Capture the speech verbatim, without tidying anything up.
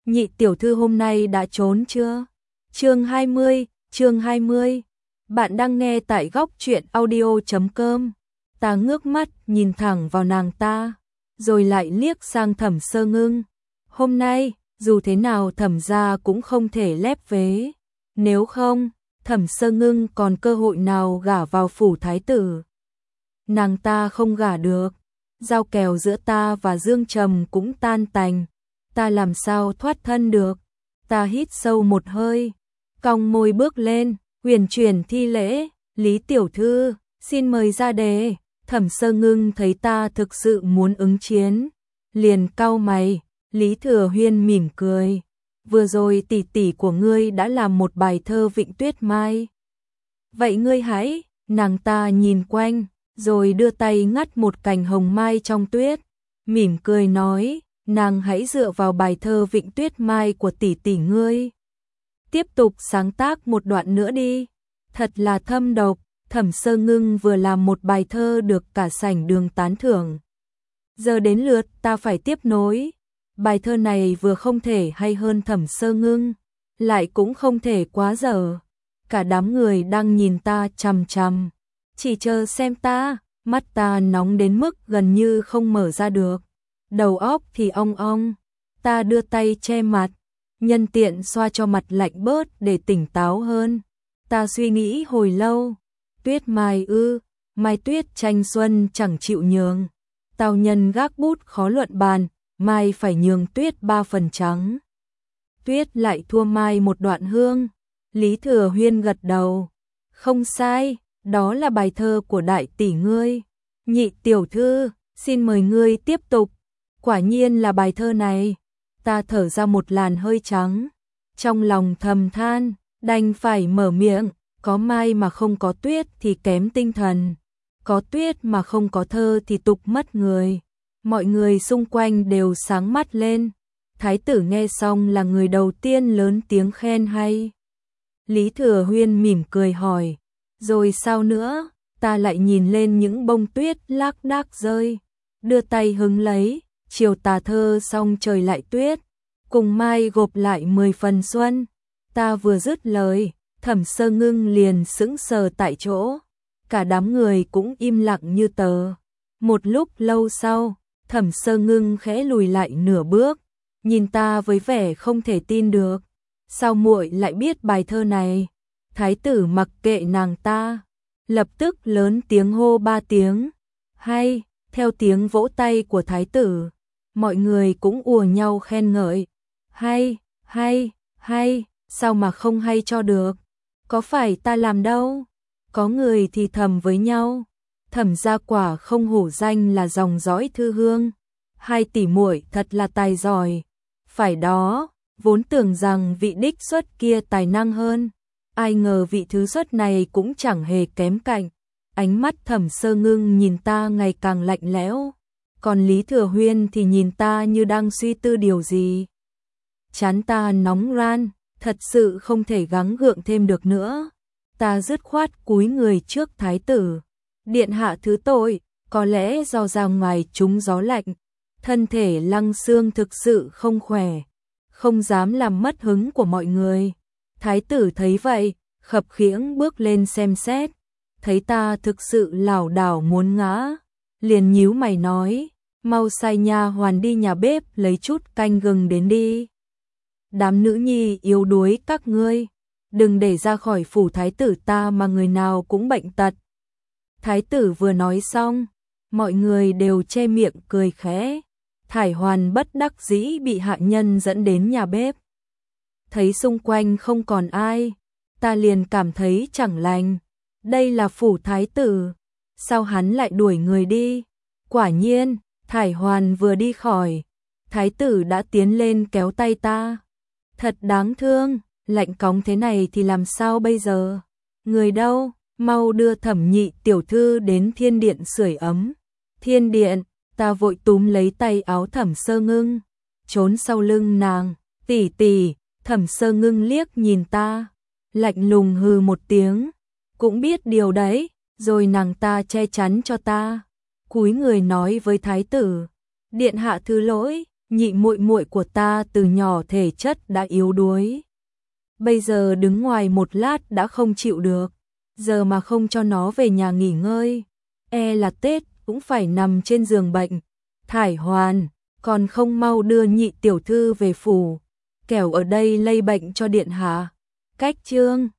Nhị tiểu thư hôm nay đã trốn chưa? Chương hai mươi, chương hai mươi. Bạn đang nghe tại góc truyện audio chấm com. Ta ngước mắt nhìn thẳng vào nàng ta, rồi lại liếc sang Thẩm Sơ Ngưng. Hôm nay, dù thế nào Thẩm gia cũng không thể lép vế. Nếu không, Thẩm Sơ Ngưng còn cơ hội nào gả vào phủ thái tử. Nàng ta không gả được, giao kèo giữa ta và Dương Trầm cũng tan tành. Ta làm sao thoát thân được? Ta hít sâu một hơi, cong môi bước lên, huyền chuyển thi lễ, Lý tiểu thư, xin mời ra đề. Thẩm Sơ Ngưng thấy ta thực sự muốn ứng chiến, liền cau mày. Lý Thừa Huyên mỉm cười, vừa rồi tỷ tỷ của ngươi đã làm một bài thơ Vịnh Tuyết Mai. Vậy ngươi hãy, nàng ta nhìn quanh, rồi đưa tay ngắt một cành hồng mai trong tuyết, mỉm cười nói, nàng hãy dựa vào bài thơ Vịnh Tuyết Mai của tỷ tỷ ngươi, tiếp tục sáng tác một đoạn nữa đi. Thật là thâm độc. Thẩm Sơ Ngưng vừa làm một bài thơ được cả sảnh đường tán thưởng. Giờ đến lượt ta phải tiếp nối. Bài thơ này vừa không thể hay hơn Thẩm Sơ Ngưng, lại cũng không thể quá dở. Cả đám người đang nhìn ta chằm chằm, chỉ chờ xem ta, mắt ta nóng đến mức gần như không mở ra được. Đầu óc thì ong ong, ta đưa tay che mặt, nhân tiện xoa cho mặt lạnh bớt để tỉnh táo hơn. Ta suy nghĩ hồi lâu. Tuyết mai ư, mai tuyết tranh xuân chẳng chịu nhường. Tào nhân gác bút khó luận bàn, mai phải nhường tuyết ba phần trắng. Tuyết lại thua mai một đoạn hương. Lý Thừa Huyên gật đầu. Không sai, đó là bài thơ của đại tỷ ngươi. Nhị tiểu thư, xin mời ngươi tiếp tục. Quả nhiên là bài thơ này. Ta thở ra một làn hơi trắng, trong lòng thầm than, đành phải mở miệng. Có mai mà không có tuyết thì kém tinh thần, có tuyết mà không có thơ thì tục mất người. Mọi người xung quanh đều sáng mắt lên. Thái tử nghe xong là người đầu tiên lớn tiếng khen hay. Lý Thừa Huyên mỉm cười hỏi, rồi sao nữa? Ta lại nhìn lên những bông tuyết lác đác rơi, đưa tay hứng lấy, chiều tà thơ xong trời lại tuyết, cùng mai gộp lại mười phần xuân. Ta vừa dứt lời, Thẩm Sơ Ngưng liền sững sờ tại chỗ, cả đám người cũng im lặng như tờ. Một lúc lâu sau, Thẩm Sơ Ngưng khẽ lùi lại nửa bước, nhìn ta với vẻ không thể tin được. Sao muội lại biết bài thơ này? Thái tử mặc kệ nàng ta, lập tức lớn tiếng hô ba tiếng. Hay, theo tiếng vỗ tay của thái tử, mọi người cũng ùa nhau khen ngợi. Hay, hay, hay, sao mà không hay cho được? Có phải ta làm đâu? Có người thì thầm với nhau. Thẩm gia quả không hổ danh là dòng dõi thư hương. Hai tỷ muội thật là tài giỏi. Phải đó, vốn tưởng rằng vị đích xuất kia tài năng hơn. Ai ngờ vị thứ xuất này cũng chẳng hề kém cạnh. Ánh mắt Thẩm Sơ Ngưng nhìn ta ngày càng lạnh lẽo. Còn Lý Thừa Huyên thì nhìn ta như đang suy tư điều gì. Trán ta nóng ran. Thật sự không thể gắng gượng thêm được nữa. Ta dứt khoát cúi người trước thái tử. Điện hạ thứ tội, có lẽ do ra ngoài trúng gió lạnh, thân thể Lăng Xương thực sự không khỏe, không dám làm mất hứng của mọi người. Thái tử thấy vậy, khập khiễng bước lên xem xét, thấy ta thực sự lảo đảo muốn ngã, liền nhíu mày nói, mau sai nha hoàn đi nhà bếp lấy chút canh gừng đến đi. Đám nữ nhi yếu đuối các ngươi, đừng để ra khỏi phủ thái tử ta mà người nào cũng bệnh tật. Thái tử vừa nói xong, mọi người đều che miệng cười khẽ. Thải Hoàn bất đắc dĩ bị hạ nhân dẫn đến nhà bếp. Thấy xung quanh không còn ai, ta liền cảm thấy chẳng lành. Đây là phủ thái tử, sao hắn lại đuổi người đi? Quả nhiên, Thải Hoàn vừa đi khỏi, thái tử đã tiến lên kéo tay ta. Thật đáng thương, lạnh cóng thế này thì làm sao bây giờ? Người đâu, mau đưa Thẩm nhị tiểu thư đến thiên điện sưởi ấm. Thiên điện, ta vội túm lấy tay áo Thẩm Sơ Ngưng, trốn sau lưng nàng. Tỷ tỷ, Thẩm Sơ Ngưng liếc nhìn ta, lạnh lùng hừ một tiếng, cũng biết điều đấy, rồi nàng ta che chắn cho ta. Cúi người nói với thái tử, điện hạ thứ lỗi, nhị muội muội của ta từ nhỏ thể chất đã yếu đuối. Bây giờ đứng ngoài một lát đã không chịu được, giờ mà không cho nó về nhà nghỉ ngơi, e là Tết cũng phải nằm trên giường bệnh. Thải Hoàn, còn không mau đưa nhị tiểu thư về phủ, kẻo ở đây lây bệnh cho điện hạ. Cách chương